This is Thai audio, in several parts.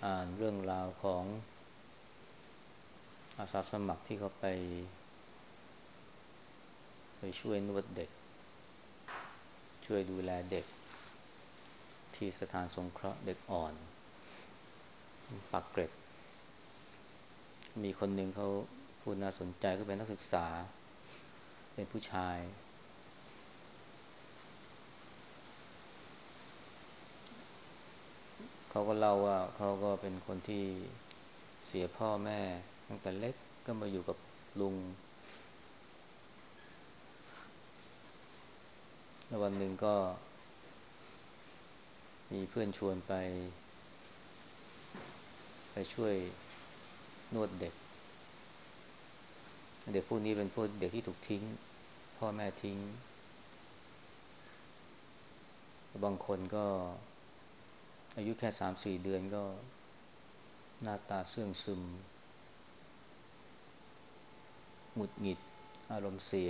อ่านเรื่องราวของอาสาสมัครที่เขาไปช่วยนวดเด็กช่วยดูแลเด็กที่สถานสงเคราะห์เด็กอ่อนปากเกร็ดมีคนหนึ่งเขาพูดน่าสนใจก็เป็นนักศึกษาเป็นผู้ชายเขาก็เล่าว่าเขาก็เป็นคนที่เสียพ่อแม่ตั้งแต่เล็กก็มาอยู่กับลุงแล้ววันหนึ่งก็มีเพื่อนชวนไปช่วยนวดเด็กเด็กพวกนี้เป็นพวกเด็กที่ถูกทิ้งพ่อแม่ทิ้งบางคนก็อายุแค่3-4 เดือนก็หน้าตาเสื่องซึมหงุดหงิดอารมณ์เสีย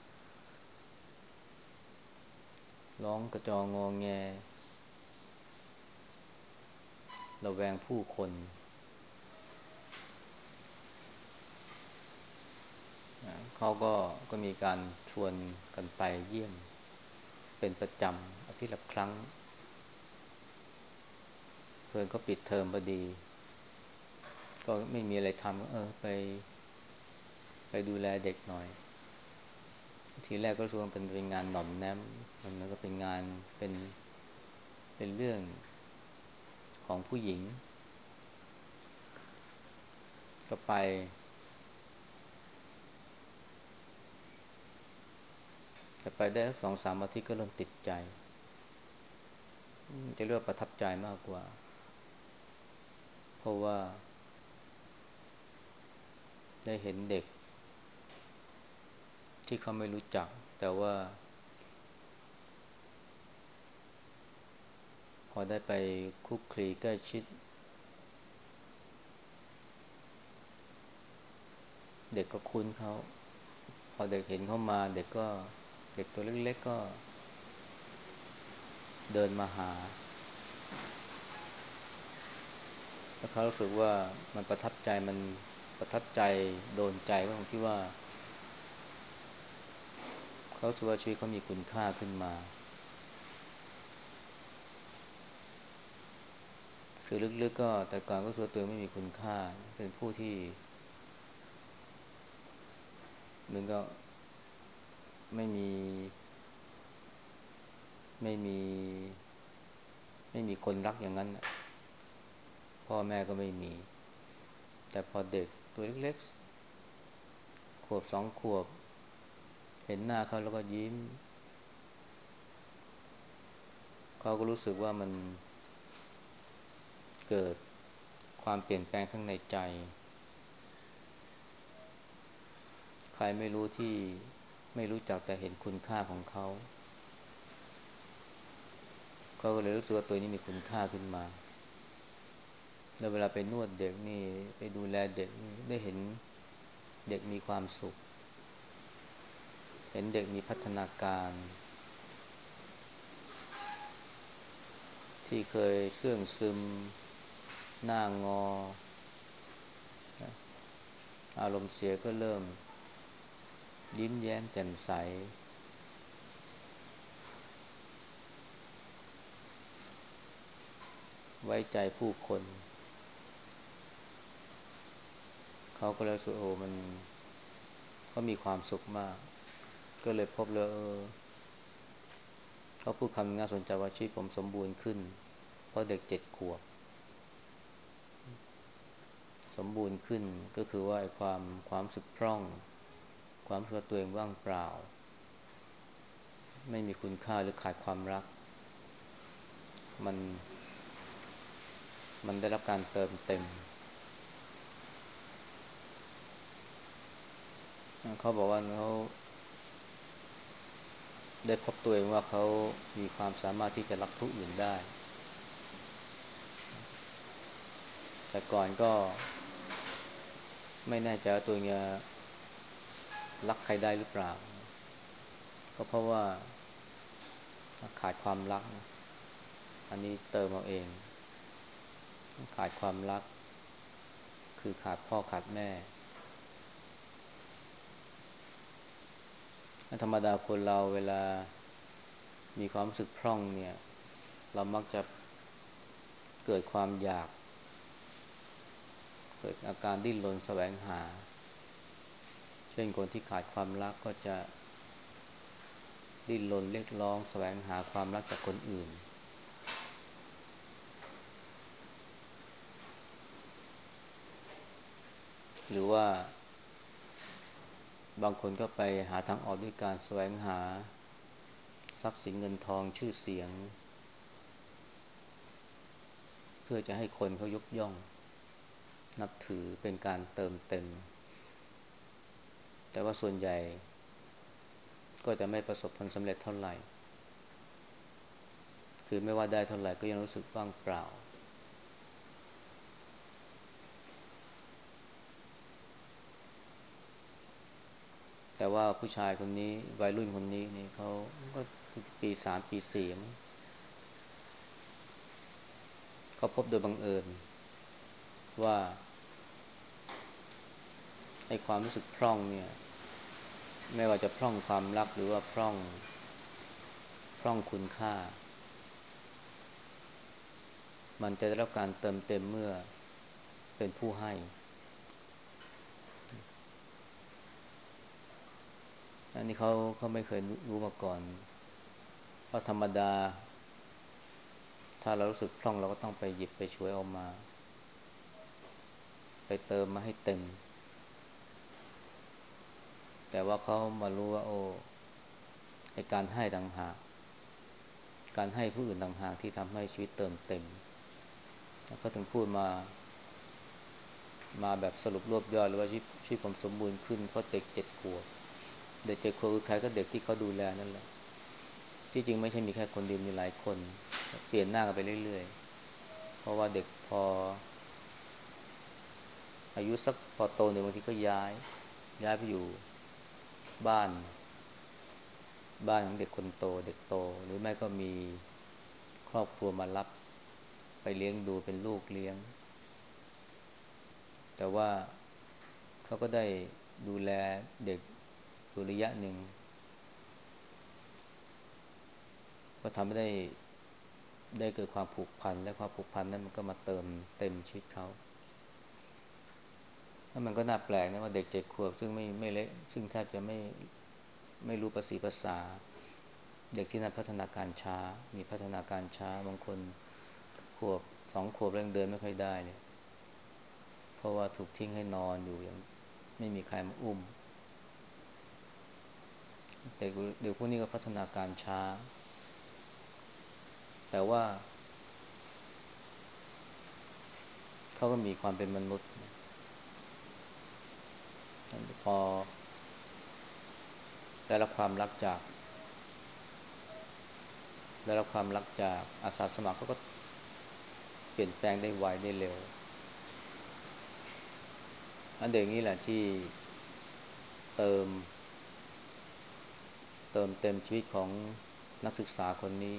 ร้องกระจองงอแงระแวงผู้คนเขาก็มีการชวนกันไปเยี่ยมเป็นประจำอาทิตย์ละครั้งเพื่อนก็ปิดเทอมพอดีก็ไม่มีอะไรทำไปดูแลเด็กหน่อยทีแรกก็รู้สึกว่าเป็นงานหน่อมแนมมันก็เป็นงานเป็นเรื่องของผู้หญิงก็ไปได้2-3 อาทิตย์ก็เริ่มติดใจจะเรียกว่าประทับใจมากกว่าเพราะว่าได้เห็นเด็กที่เขาไม่รู้จักแต่ว่าพอได้ไปคลุกคลีใกล้ชิดเด็กก็คุ้นเขาพอเด็กเห็นเขามาเด็กตัวเล็กๆก็เดินมาหาแล้วเขารู้สึกว่ามันประทับใจโดนใจก็ตรงที่ว่าเขารู้สึกว่าชีวิตเขามีคุณค่าขึ้นมาคือลึกๆก็แต่ก่อนก็รู้สึกว่าตัวเองไม่มีคุณค่าเป็นผู้ที่เหมือนก็ไม่มีไม่มีไม่มีคนรักอย่างนั้นพ่อแม่ก็ไม่มีแต่พอเด็กตัวเล็กๆขวบ 2 ขวบเห็นหน้าเขาแล้วก็ยิ้มเขาก็รู้สึกว่ามันเกิดความเปลี่ยนแปลงข้างในใจใครไม่รู้ที่ไม่รู้จักแต่เห็นคุณค่าของเขาเขาก็เลยรู้สึกว่าตัวนี้มีคุณค่าขึ้นมาแล้วเวลาไปนวดเด็กนี่ไปดูแลเด็กนี่ได้เห็นเด็กมีความสุขเห็นเด็กมีพัฒนาการที่เคยเสื่องซึมหน้างออารมณ์เสียก็เริ่มยิ้มแย้มแจ่มใสไว้ใจผู้คนเขาก็เลยรู้สึกโอ้มันเขามีความสุขมากก็เลยพบเลยเขาพูดคำน่าสนใจว่าชีวิตผมสมบูรณ์ขึ้นเพราะเด็ก7 ขวบสมบูรณ์ขึ้นก็คือว่าไอ้ความรู้สึกพร่องความรู้สึกว่าตัวเองว่างเปล่าไม่มีคุณค่าหรือขาดความรักมันมันได้รับการเติมเต็มเขาบอกว่าเขาได้พบตัวเองว่าเขามีความสามารถที่จะรักผู้อื่นได้แต่ก่อนก็ไม่แน่ใจว่าตัวเองจะรักใครได้หรือเปล่าก็เพราะว่าขาดความรักอันนี้เติมเอาเองขาดความรักคือขาดพ่อขาดแม่ธรรมดาคนเราเวลามีความรู้สึกพร่องเนี่ยเรามักจะเกิดความอยากเกิดอาการดิ้นรนแสวงหาเช่นคนที่ขาดความรักก็จะดิ้นรนเรียกร้องแสวงหาความรักจากคนอื่นหรือว่าบางคนก็ไปหาทางออกด้วยการแสวงหาทรัพย์สินเงินทองชื่อเสียงเพื่อจะให้คนเขายกย่องนับถือเป็นการเติมเต็มแต่ว่าส่วนใหญ่ก็จะไม่ประสบผลสำเร็จเท่าไหร่คือไม่ว่าได้เท่าไหร่ก็ยังรู้สึกว่างเปล่าแต่ว่าผู้ชายคนนี้วัยรุ่นคนนี้นี่เขาก็ปี3ปี4มั้งเขาพบโดยบังเอิญว่าไอ้ความรู้สึกพร่องเนี่ยไม่ว่าจะพร่องความรักหรือว่าพร่องคุณค่ามันจะได้รับการเติมเต็มเมื่อเป็นผู้ให้อันนี้เขาไม่เคยรู้มาก่อนเพราะธรรมดาถ้าเรารู้สึกพร่องเราก็ต้องไปหยิบไปฉวยออกมาไปเติมมาให้เต็มแต่ว่าเขามารู้ว่าโอ้ในการให้ต่างหากการให้ผู้อื่นต่างหากที่ทำให้ชีวิตเติมเต็มเขาถึงพูดมาแบบสรุปรวบยอดเลยว่าชีวิตผมสมบูรณ์ขึ้นเพราะเด็ก7 ขวบเด็ก7 ขวบคือใครก็เด็กที่เขาดูแลนั่นแหละที่จริงไม่ใช่มีแค่คนเดียวมีหลายคนเปลี่ยนหน้ากันไปเรื่อยๆเพราะว่าเด็กพออายุสักพอโตหนึ่งบางทีก็ย้ายไปอยู่บ้านของเด็กคนโตเด็กโตหรือไม่ก็มีครอบครัวมารับไปเลี้ยงดูเป็นลูกเลี้ยงแต่ว่าเขาก็ได้ดูแลเด็กอยู่ระยะหนึ่งก็ทำให้ได้เกิดความผูกพันและความผูกพันนั้นมันก็มาเติมเต็มชีวิตเขาแล้วมันก็น่าแปลกนะว่าเด็ก7 ขวบซึ่งไม่เล็กซึ่งแทบจะไม่รู้ภาษีภาษาเด็กที่นั่นพัฒนาการช้ามีพัฒนาการช้าบางคนขวบ2 ขวบเร่งเดินไม่ค่อยได้เนี่ยเพราะว่าถูกทิ้งให้นอนอยู่อย่างไม่มีใครมาอุ้มเด็กพวกนี้ก็พัฒนาการช้าแต่ว่าเขาก็มีความเป็นมนุษย์พอได้รับความรักจากอาสาสมัครเขาก็เปลี่ยนแปลงได้ไวได้เร็วอันเด็กนี้แหละที่เติมเต็มชีวิตของนักศึกษาคนนี้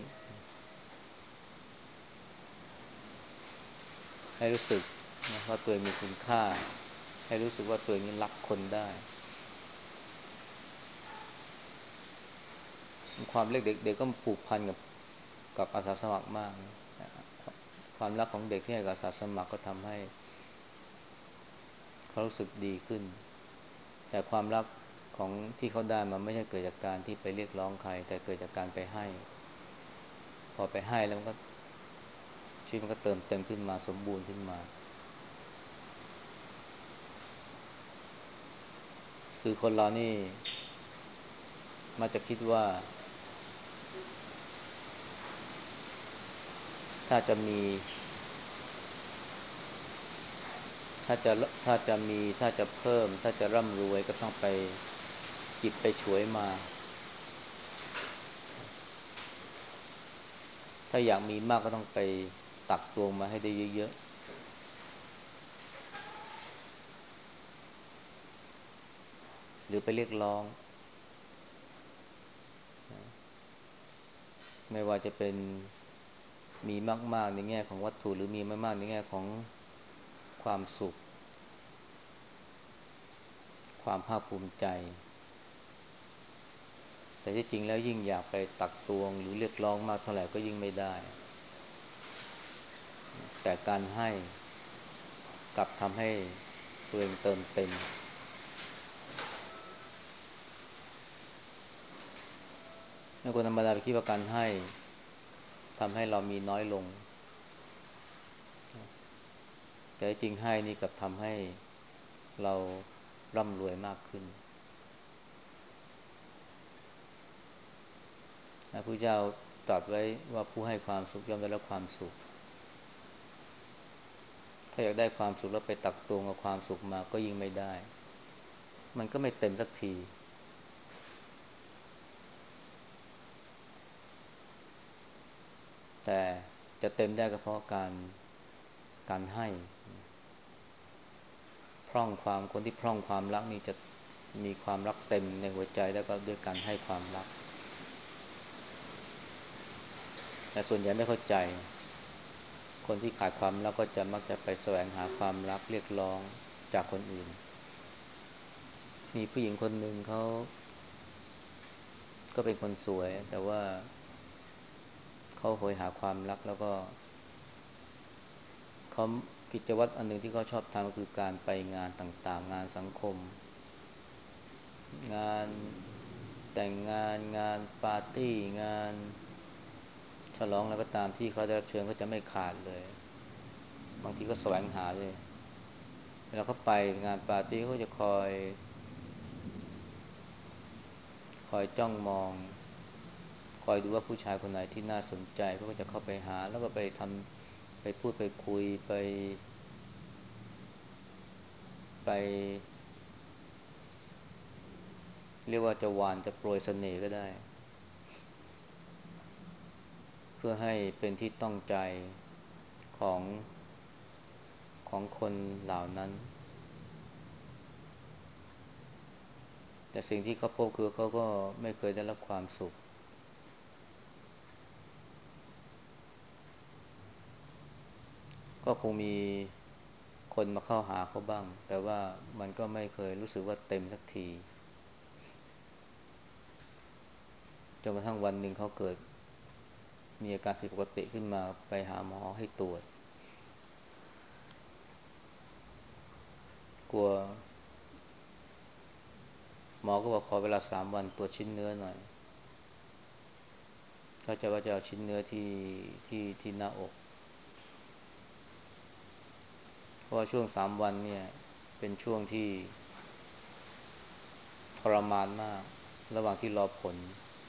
ให้รู้สึกว่าตัวเองมีคุณค่าให้รู้สึกว่าตัวเองนี้รักคนได้ความเล็กเด็กก็ผูกพันกับอาสาสมัครมากความรักของเด็กที่ให้กับอาสาสมัครก็ทำให้เขารู้สึกดีขึ้นแต่ความรักของที่เขาได้มันไม่ใช่เกิดจากการที่ไปเรียกร้องใครแต่เกิดจากการไปให้พอไปให้แล้วมันก็ชีวิตมันก็เติมเต็มขึ้นมาสมบูรณ์ขึ้นมาคือคนเรานี่มักจะคิดว่าถ้าจะมีถ้าจะถ้าจะเพิ่มถ้าจะร่ำรวยก็ต้องไปหยิบไปฉวยมาถ้าอยากมีมากก็ต้องไปตักตวงมาให้ได้เยอะๆหรือไปเรียกร้องไม่ว่าจะเป็นมีมากๆในแง่ของวัตถุหรือมีไม่มากในแง่ของความสุขความภาคภูมิใจแต่ที่จริงแล้วยิ่งอยากไปตักตวงหรือเรียกร้องมากเท่าไหร่ก็ยิ่งไม่ได้แต่การให้กลับทำให้ตัวเองเติมเต็มในคนธรรมดาไปคิดว่าการให้ทำให้เรามีน้อยลงแต่จริงให้นี่กลับทำให้เราร่ำรวยมากขึ้นพระพุทธเจ้าตรัสไว้ว่าผู้ให้ความสุขย่อมได้รับความสุขถ้าอยากได้ความสุขแล้วไปตักตวงกับความสุขมาก็ยิ่งไม่ได้มันก็ไม่เต็มสักทีแต่จะเต็มได้ก็เพราะการให้พร่องความคนที่พร่องความรักนี่จะมีความรักเต็มในหัวใจแล้วก็ด้วยการให้ความรักแต่ส่วนใหญ่ไม่เข้าใจคนที่ขาดความรักก็จะมักจะไปแสวงหาความรักเรียกร้องจากคนอื่นมีผู้หญิงคนหนึ่งเขาก็เป็นคนสวยแต่ว่าเขาโหยหาความรักแล้วก็เขากิจวัตรอันหนึ่งที่เขาชอบทำก็คือการไปงานต่างๆงานสังคมงานแต่งงานงานปาร์ตี้งานฉลองแล้วก็ตามที่เขาได้รับเชิญก็จะไม่ขาดเลยบางทีก็แสวงหาเลยเวลาเขาไปงานปาร์ตี้เขาก็จะคอยจ้องมองคอยดูว่าผู้ชายคนไหนที่น่าสนใจเขาก็จะเข้าไปหาแล้วก็ไปพูดไปคุยไปเรียกว่าจะหวานจะโปรยเสน่ห์ก็ได้เพื่อให้เป็นที่ต้องใจของของคนเหล่านั้นแต่สิ่งที่เขาพบคือเขาก็ไม่เคยได้รับความสุขก็คงมีคนมาเข้าหาเขาบ้างแต่ว่ามันก็ไม่เคยรู้สึกว่าเต็มสักทีจนกระทั่งวันหนึ่งเขาเกิดมีอาการผิดปกติขึ้นมาไปหาหมอให้ตรวจกลัวหมอก็บอกขอเวลา3 วันตรวจชิ้นเนื้อหน่อยเขาจะว่าจะเอาชิ้นเนื้อที่หน้าอกเพราะว่าช่วง3 วันเนี่ยเป็นช่วงที่ทรมานมากระหว่างที่รอผล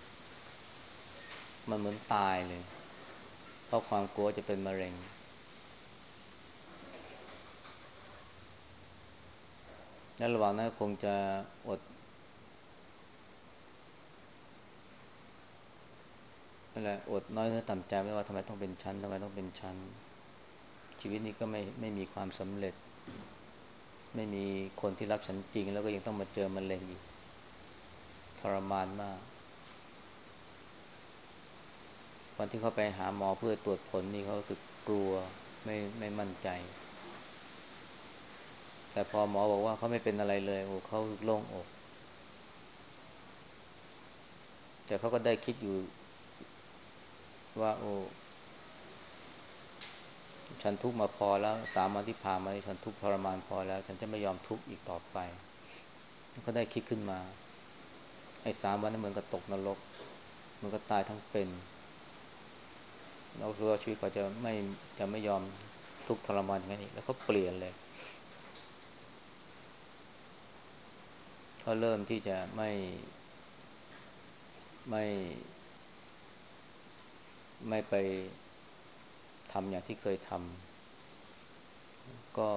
มันเหมือนตายเลยเพราะความกลัวจะเป็นมะเร็งและระหว่างนั้นคงจะอดอะไรอดน้อยเนื้อต่ำใจไม่ว่าทำไมต้องเป็นชั้นทำไมต้องเป็นชั้นชีวิตนี้ก็ไม่มีความสำเร็จไม่มีคนที่รักฉันจริงแล้วก็ยังต้องมาเจอมะเร็งอีกทรมานมากวันที่เขาไปหาหมอเพื่อตรวจผลนี่เขารู้สึกกลัวไม่มั่นใจแต่พอหมอบอกว่าเขาไม่เป็นอะไรเลยโอ้เขาโล่งอกแต่เขาก็ได้คิดอยู่ว่าโอ้ฉันทุกข์มาพอแล้ว3 วันที่ผ่านมาฉันทุกข์ทรมานพอแล้วฉันจะไม่ยอมทุกข์อีกต่อไปก็ได้คิดขึ้นมาไอ้3 วันนั้นเหมือนกับตกนรกเหมือนกับตายทั้งเป็นเราคิดว่าชีวิตเขาจะไม่ยอมทุกข์ทรมานอย่างนั้นอีกแล้วก็เปลี่ยนเลยเขาเริ่มที่จะไม่ไม่ไปทำอย่างที่เคยทำก็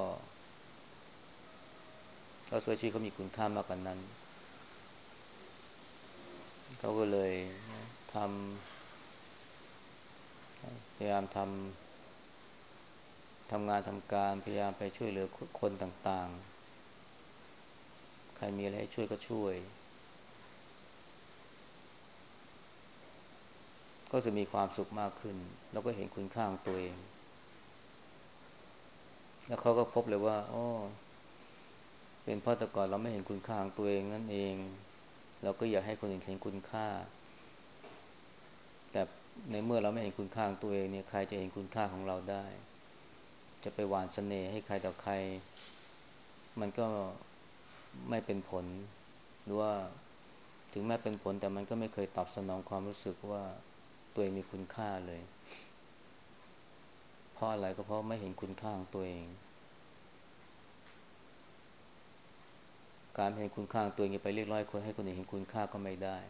เขาช่วยชีวิตเขามีคุณค่ามากกว่านั้นเขาก็เลยทพยายามทำงานทำการพยายามไปช่วยเหลือคนต่างๆใครมีอะไรให้ช่วยก็ช่วยก็จะมีความสุขมากขึ้นแล้วก็เห็นคุณค่าของตัวเองแล้วเขาก็พบเลยว่าอ๋อเป็นเพราะแต่ก่อนเราไม่เห็นคุณค่าของตัวเองนั่นเองเราก็อยากให้คนอื่นเห็นคุณค่าแต่ในเมื่อเราไม่เห็นคุณค่าของตัวเองเนี่ยใครจะเห็นคุณค่าของเราได้จะไปหว่านเสน่ห์ให้ใครต่อใครมันก็ไม่เป็นผลหรือว่าถึงแม้เป็นผลแต่มันก็ไม่เคยตอบสนองความรู้สึกว่าตัวเองมีคุณค่าเลยเพราะอะไรก็เพราะไม่เห็นคุณค่าของตัวเองการเห็นคุณค่าของตัวเองจะไปเรียกร้องให้คนให้คนอื่นเห็นคุณค่าก็ไม่ได้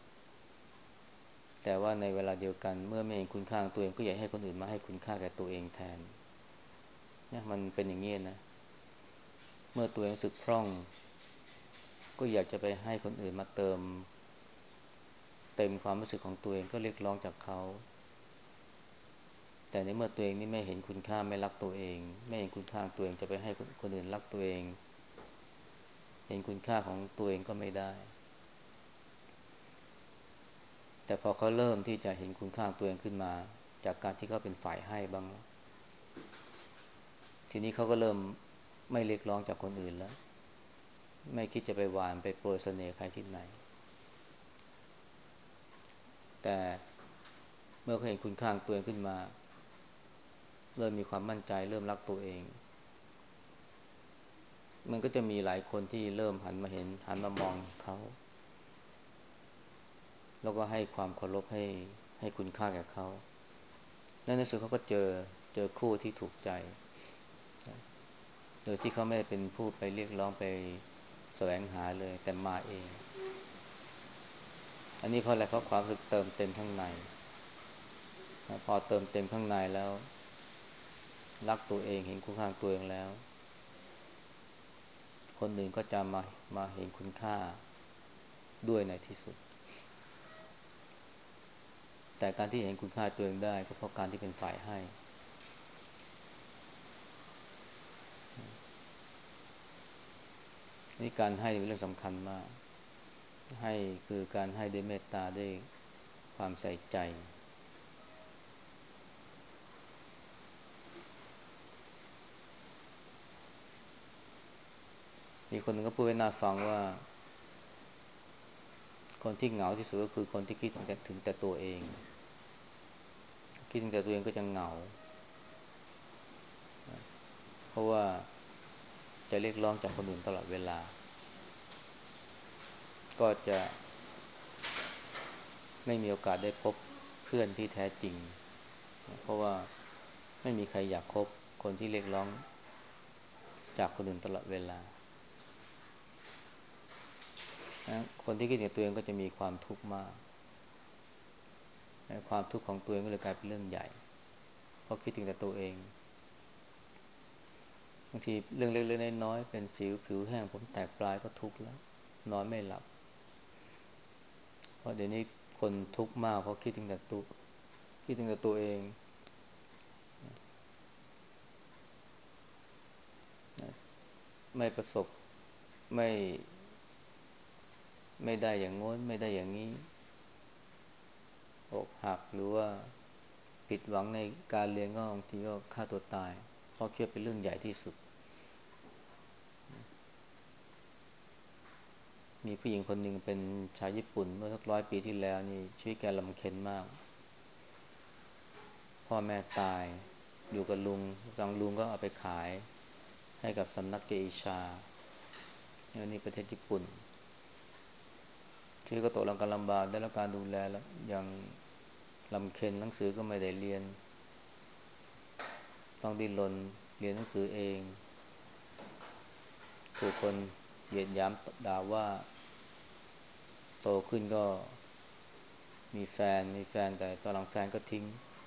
แต่ว่าในเวลาเดียวกันเมื่อไม่เห็นคุณค่าของตัวเองก็อยากให้คนอื่นมาให้คุณค่าแก่ตัวเองแทนเนี่ยมันเป็นอย่างนี้นะเมื่อตัวเองรู้สึกพร่องก็อยากจะไปให้คนอื่นมาเต็มความรู้สึกของตัวเองก็เรียกร้องจากเขาแต่ในเมื่อตัวเองนี่ไม่เห็นคุณค่าไม่รักตัวเองไม่เห็นคุณค่าของตัวเองจะไปให้คนอื่นรักตัวเองเห็นคุณค่าของตัวเองก็ไม่ได้แต่พอเขาเริ่มที่จะเห็นคุณค่าของตัวเองขึ้นมาจากการที่เขาเป็นฝ่ายให้บ้างทีนี้เขาก็เริ่มไม่เรียกร้องจากคนอื่นแล้วไม่คิดจะไปหวานไปโปรยเสน่ห์ใครที่ไหนแต่เมื่อเขาเห็นคุณค่าของตัวเองขึ้นมาเริ่มมีความมั่นใจเริ่มรักตัวเองมันก็จะมีหลายคนที่เริ่มหันมาเห็นหันมามองเขาแล้วก็ให้ความเคารพให้คุณค่าแก่เขาและในสุดเขาก็เจอคู่ที่ถูกใจโดยที่เขาไม่ได้เป็นผู้ไปเรียกร้องไปแสวงหาเลยแต่มาเองอันนี้เพราะอะไรเพราะความรู้สึกเติมเต็มข้างในพอเติมเต็มข้างในแล้วรักตัวเองเห็นคุณค่าตัวเองแล้วคนอื่นก็จะมาเห็นคุณค่าด้วยในที่สุดแต่การที่เห็นคุณค่าตัวเองได้ก็เพราะการที่เป็นฝ่ายให้นี่การให้เป็นเรื่องสำคัญมากให้คือการให้ด้วยเมตตาด้วยความใส่ใจมีคนหนึ่งก็พูดไว้น่าฟังว่าคนที่เหงาที่สุดก็คือคนที่คิดถึงแต่ตัวเองคิดถึงแต่ตัวเองก็จะเหงาเพราะว่าจะเรียกร้องจากคนอื่นตลอดเวลาก็จะไม่มีโอกาสได้พบเพื่อนที่แท้จริงเพราะว่าไม่มีใครอยากคบคนที่เรียกร้องจากคนอื่นตลอดเวลาคนที่คิดถึงตัวเองก็จะมีความทุกข์มากความทุกข์ของตัวเองก็เลยกลายเป็นเรื่องใหญ่เพราะคิดถึงแต่ตัวเองบางทีเรื่องเล็กๆน้อยๆเป็นสิวผิวแห้งผมแตกปลายก็ทุกข์แล้วนอนไม่หลับเพราะเดี๋ยวนี้คนทุกข์มากเพราะคิดถึงแต่ตัวเองไม่ประสบไม่ไม่ได้อย่างโน้นไม่ได้อย่างนี้อกหักหรือว่าผิดหวังในการเรียนก็บางทีก็ฆ่าตัวตายเพราะคิดเป็นเรื่องใหญ่ที่สุดมีผู้หญิงคนหนึ่งเป็นชาวญี่ปุ่นเมื่อสัก100 ปีที่แล้วนี่ชีวิตแกลำเค็ญมากพ่อแม่ตายอยู่กับลุงลุงก็เอาไปขายให้กับสำนักเกอิชานี่ประเทศญี่ปุ่นชีวิตก็ตกลำบากได้รับการดูแลแล้วอย่างลำเค็ญหนังสือก็ไม่ได้เรียนต้องดิ้นรนเรียนหนังสือเองถูกคนเหยียดหยามด่าว่าโตขึ้นก็มีแฟนแต่ตอนหลังแฟนก็ทิ้ง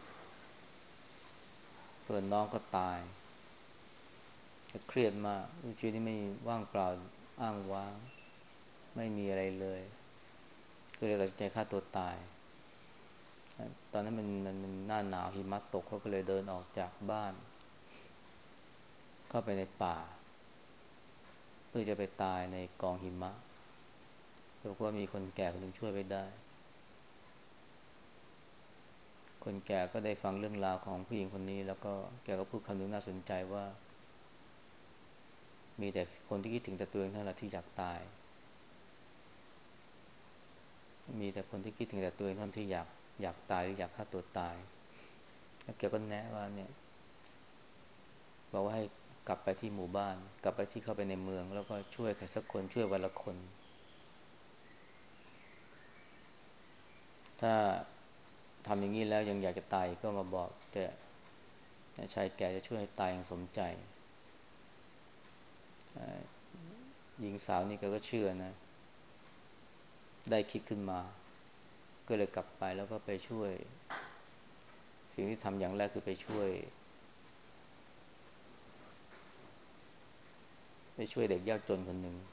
เพื่อนน้องก็ตายเครียดมากชีวิตนี้ไม่ว่างเปล่าอ้างว้างไม่มีอะไรเลยก็เลยตัดสินใจฆ่าตัวตายตอนนั้นมันหน้าหนาวหิมะตกเขาก็เลยเดินออกจากบ้านเข้าไปในป่าเพื่อจะไปตายในกองหิมะปรากฏว่ามีคนแก่คนหนึ่งช่วยไว้ได้คนแก่ก็ได้ฟังเรื่องราวของผู้หญิงคนนี้แล้วก็แกก็พูดคำหนึ่งน่าสนใจว่ามีแต่คนที่คิดถึงแต่ตัวเองเท่านั้นที่อยากตายมีแต่คนที่คิดถึงแต่ตัวเองเท่านั้นที่อยากตายหรืออยากฆ่าตัวตายแล้วแกก็แนะว่าเนี่ยบอกว่าให้กลับไปที่หมู่บ้านกลับไปที่เข้าไปในเมืองแล้วก็ช่วยใครสักคนช่วยวันละคนถ้าทำอย่างนี้แล้วยังอยากจะตายก็มาบอกแต่ชายแก่จะช่วยให้ตายอย่างสมใจหญิงสาวนี่ก็เชื่อนะได้คิดขึ้นมาก็เลยกลับไปแล้วก็ไปช่วยสิ่งที่ทำอย่างแรกคือไปช่วยเด็กยากจนคนหนึ่ง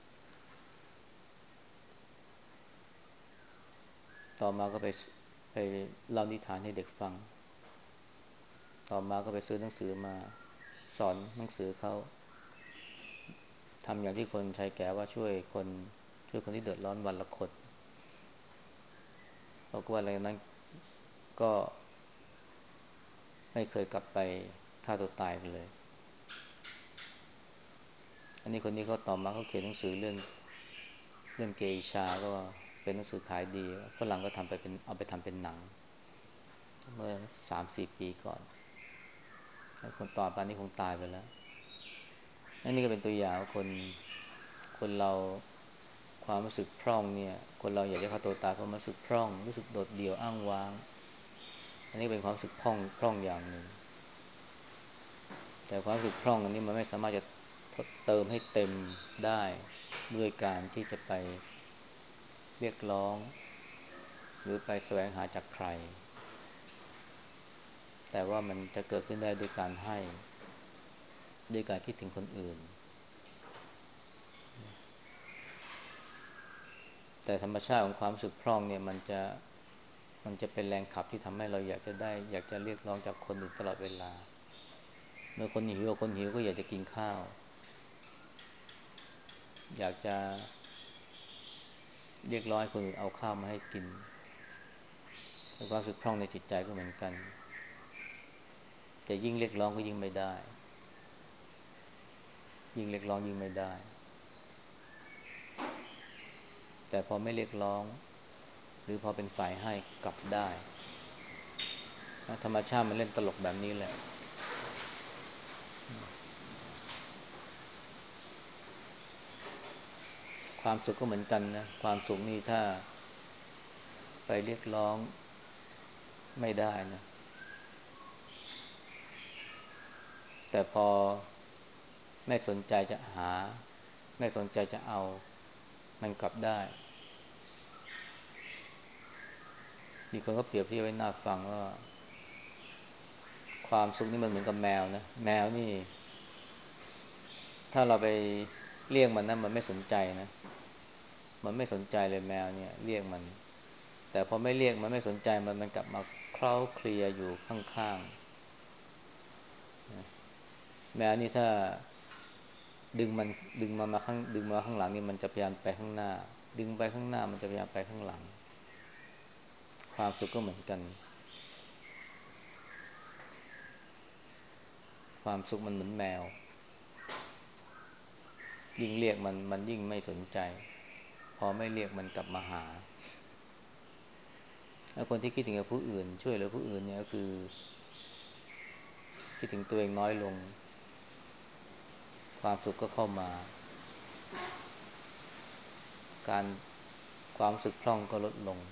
ต่อมาก็ไปเล่านิทานให้เด็กฟังต่อมาก็ไปซื้อหนังสือมาสอนหนังสือเขาทำอย่างที่คนชายแก่ว่าช่วยคนที่เดือดร้อนวันละคนเพราะว่าอะไรนั้นก็ไม่เคยกลับไปฆ่าตัวตายเลยอันนี้คนนี้ก็ต่อมาเขาเขียนหนังสือเรื่องเกอิชาก็เป็นหนังสือขายดีฝรั่งก็ทำไปเป็นเอาไปทำเป็นหนังเมื่อ3-4 ปีก่อนคนต่อไปนี้คงตายไปแล้วอันนี้ก็เป็นตัวอย่างคนเราความรู้สึกพร่องเนี่ยคนเราอยากจะฆ่าตัวตายเพราะมันรู้สึกพร่องรู้สึกโดดเดี่ยวอ้างว้างอันนี้เป็นความรู้สึกพร่องอย่างหนึ่งแต่ความรู้สึกพร่องอันนี้มันไม่สามารถจะเติมให้เต็มได้ด้วยการที่จะไปเรียกร้องหรือไปแสวงหาจากใครแต่ว่ามันจะเกิดขึ้นได้ด้วยการให้ด้วยการคิดถึงคนอื่นแต่ธรรมชาติของความรู้สึกพร่องเนี่ยมันจะเป็นแรงขับที่ทำให้เราอยากจะเรียกร้องจากคนอื่นตลอดเวลาเมื่อคนหิวก็อยากจะกินข้าวอยากจะเรียกร้องให้คนอื่นเอาข้าวมาให้กินแต่ความรู้สึกพร่องในจิตใจก็เหมือนกันแต่ยิ่งเรียกร้องก็ยิ่งไม่ได้ยิ่งเรียกร้องยิ่งไม่ได้แต่พอไม่เรียกร้องหรือพอเป็นฝ่ายให้กลับได้ธรรมชาติมันเล่นตลกแบบนี้แหละความสุขก็เหมือนกันนะความสุขนี่ถ้าไปเรียกร้องไม่ได้นะแต่พอไม่สนใจจะหาไม่สนใจจะเอามันกลับได้มีคนก็เปรียบเทียบไว้น่าฟังว่าความสุขนี่มันเหมือนกับแมวนะแมวนี่ถ้าเราไปเรียกมันนะมันไม่สนใจนะมันไม่สนใจเลยแมวเนี่ยเรียกมันแต่พอไม่เรียกมันไม่สนใจมันกลับมาเคล้าเคลียอยู่ข้างๆนะแมวนี่ถ้าดึงมันดึงมาข้างหลังนี่มันจะพยายามไปข้างหน้าดึงไปข้างหน้ามันจะพยายามไปข้างหลังความสุขก็เหมือนกันความสุขมันเหมือนแมวยิ่งเรียกมันยิ่งไม่สนใจพอไม่เรียกมันกลับมาหาแล้วคนที่คิดถึงกับผู้อื่นช่วยเหลือผู้อื่นเนี่ยก็คือคิดถึงตัวเองน้อยลงความสุขก็เข้ามาการความรู้สึกพร่องก็ลดลง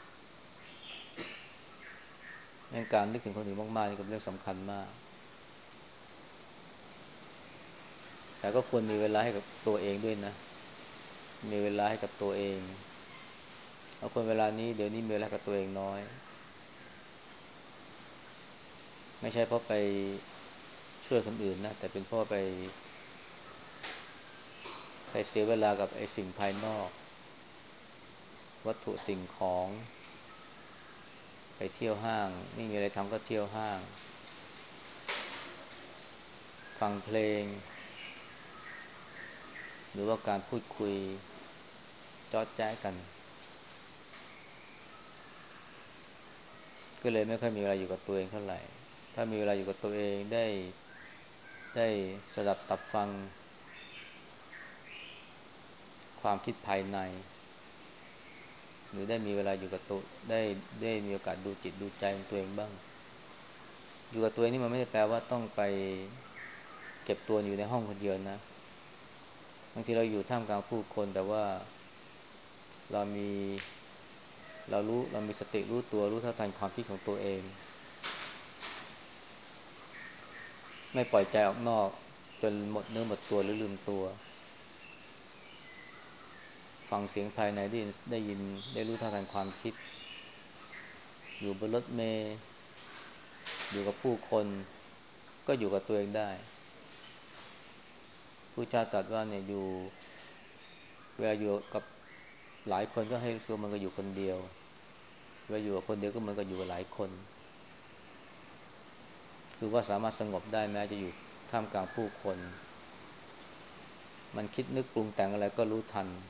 งั้นการนึกถึงคนอื่นมากๆนี่ก็เป็นเรื่องสำคัญมากแต่ก็ควรมีเวลาให้กับตัวเองด้วยนะมีเวลาให้กับตัวเองเพราะคนเวลานี้เดี๋ยวนี้มีเวลากับตัวเองน้อยไม่ใช่เพราะไปช่วยคนอื่นนะแต่เป็นเพราะไปเสียเวลากับไอ้สิ่งภายนอกวัตถุสิ่งของไปเที่ยวห้างไม่มีอะไรทำก็เที่ยวห้างฟังเพลงหรือว่าการพูดคุยจอดแจ๊กันก็เลยไม่ค่อยมีเวลาอยู่กับตัวเองเท่าไหร่ถ้ามีเวลาอยู่กับตัวเองได้สดับตับฟังความคิดภายในหรือได้มีเวลาอยู่กับตัวได้มีโอกาสดูจิตดูใจของตัวเองบ้างอยู่กับตัวเองนี่มันไม่ได้แปลว่าต้องไปเก็บตัวอยู่ในห้องคนเดียวนะบางทีเราอยู่ท่ามกลางผู้คนแต่ว่าเรามีเรามีสติรู้ตัวรู้เท่าทันความคิดของตัวเองไม่ปล่อยใจออกนอกจนหมดเนื้อหมดตัวหรือลืมตัวฟังเสียงภายในได้ยินได้รู้เท่าทันความคิดอยู่บนรถเมล์อยู่กับผู้คนก็อยู่กับตัวเองได้ผู้เจ้าตรัสว่าเนี่ยเวลาอยู่กับหลายคนก็ให้รู้สึกมันก็อยู่คนเดียวเวลาอยู่กับคนเดียวก็เหมือนกับอยู่กับหลายคนคือว่าสามารถสงบได้แม้จะอยู่ท่ามกลางผู้คนมันคิดนึกปรุงแต่งอะไรก็รู้ทัน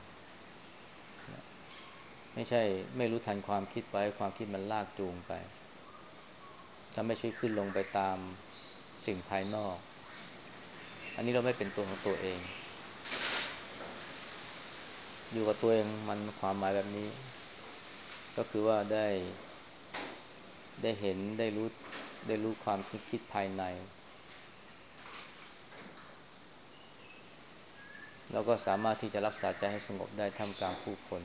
ไม่ใช่ไม่รู้ทันความคิดไปความคิดมันลากจูงไปถ้าไม่ใช่ขึ้นลงไปตามสิ่งภายนอกอันนี้เราไม่เป็นตัวของตัวเองอยู่กับตัวเองมันความหมายแบบนี้ก็คือว่าได้เห็นได้รู้ความคิดภายในแล้วก็สามารถที่จะรักษาใจให้สงบได้ท่ามกลางผู้คน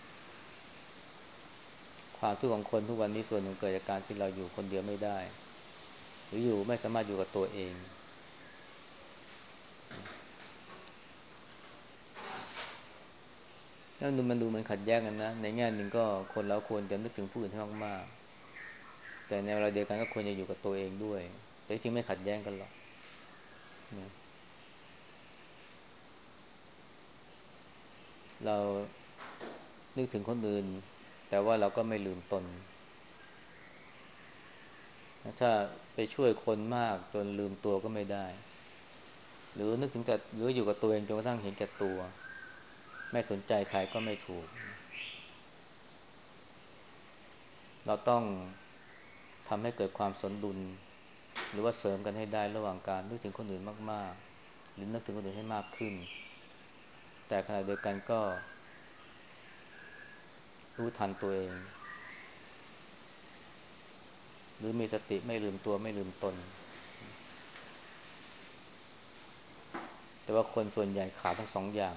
ความทุกข์ของคนทุกวันนี้ส่วนหนึ่งเกิดจากการที่เราอยู่คนเดียวไม่ได้หรืออยู่ไม่สามารถอยู่กับตัวเองแล้วมันดูเหมือนขัดแย้งกันนะในแง่หนึ่งก็คนเราควรจะนึกถึงผู้อื่นให้มากๆแต่ในเวลาเดียวกันก็ควรจะอยู่กับตัวเองด้วยแต่จริงไม่ขัดแย้งกันหรอกนะเรานึกถึงคนอื่นแต่ว่าเราก็ไม่ลืมตนถ้าไปช่วยคนมากจนลืมตัวก็ไม่ได้หรือนึกถึงแต่หรืออยู่กับตัวเองจนกระทั่งเห็นแก่ตัวไม่สนใจใครก็ไม่ถูกเราต้องทำให้เกิดความสมดุลหรือว่าเสริมกันให้ได้ระหว่างการนึกถึงคนอื่นมากๆหรือนึกถึงคนอื่นให้มากขึ้นแต่ขณะเดียวกันก็รู้ทันตัวเองหรือมีสติไม่ลืมตัวไม่ลืมตนแต่ว่าคนส่วนใหญ่ขาดทั้งสองอย่าง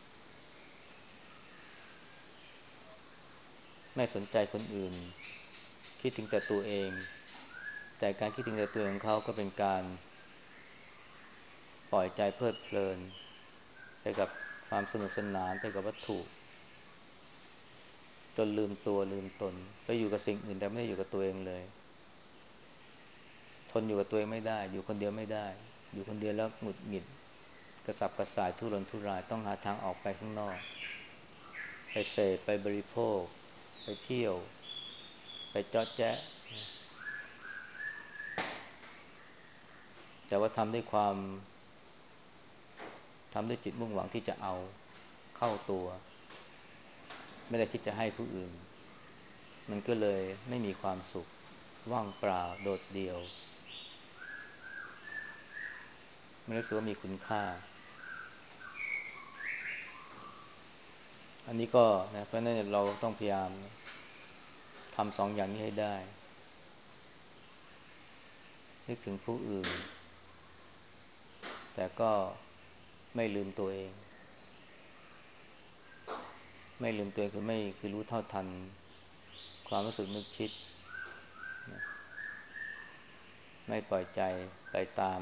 ไม่สนใจคนอื่นคิดถึงแต่ตัวเองแต่การคิดถึงแต่ตัวของเขาก็เป็นการปล่อยใจเพลิดเพลินไปกับความสนุกสนานไปกับวัตถุจนลืมตัวลืมตนไปอยู่กับสิ่งอื่นแต่ไม่ได้อยู่กับตัวเองเลยทนอยู่กับตัวเองไม่ได้อยู่คนเดียวไม่ได้อยู่คนเดียวแล้วหงุดหงิดกระสับกระส่ายทุรนทุรายต้องหาทางออกไปข้างนอกไปเสพไปบริโภคไปเที่ยวไปเจาะแจ๊ะแต่ว่าทำด้วยจิตมุ่งหวังที่จะเอาเข้าตัวไม่ได้คิดจะให้ผู้อื่นมันก็เลยไม่มีความสุขว่างเปล่าโดดเดี่ยวไม่รู้สึกว่ามีคุณค่าอันนี้ก็นะเพราะนั้นเราต้องพยายามทำสองอย่างนี้ให้ได้นึกถึงผู้อื่นแต่ก็ไม่ลืมตัวเองไม่ลืมตัวเองคือรู้เท่าทันความรู้สึกนึกคิดไม่ปล่อยใจไปตาม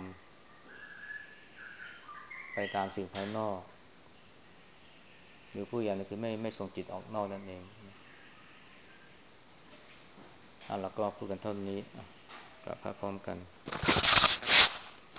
สิ่งภายนอกหรือผู้อย่างนึงคือไม่ส่งจิตออกนอกนั่นเองแล้วก็พูดกันเท่านี้กลับพร้อมกัน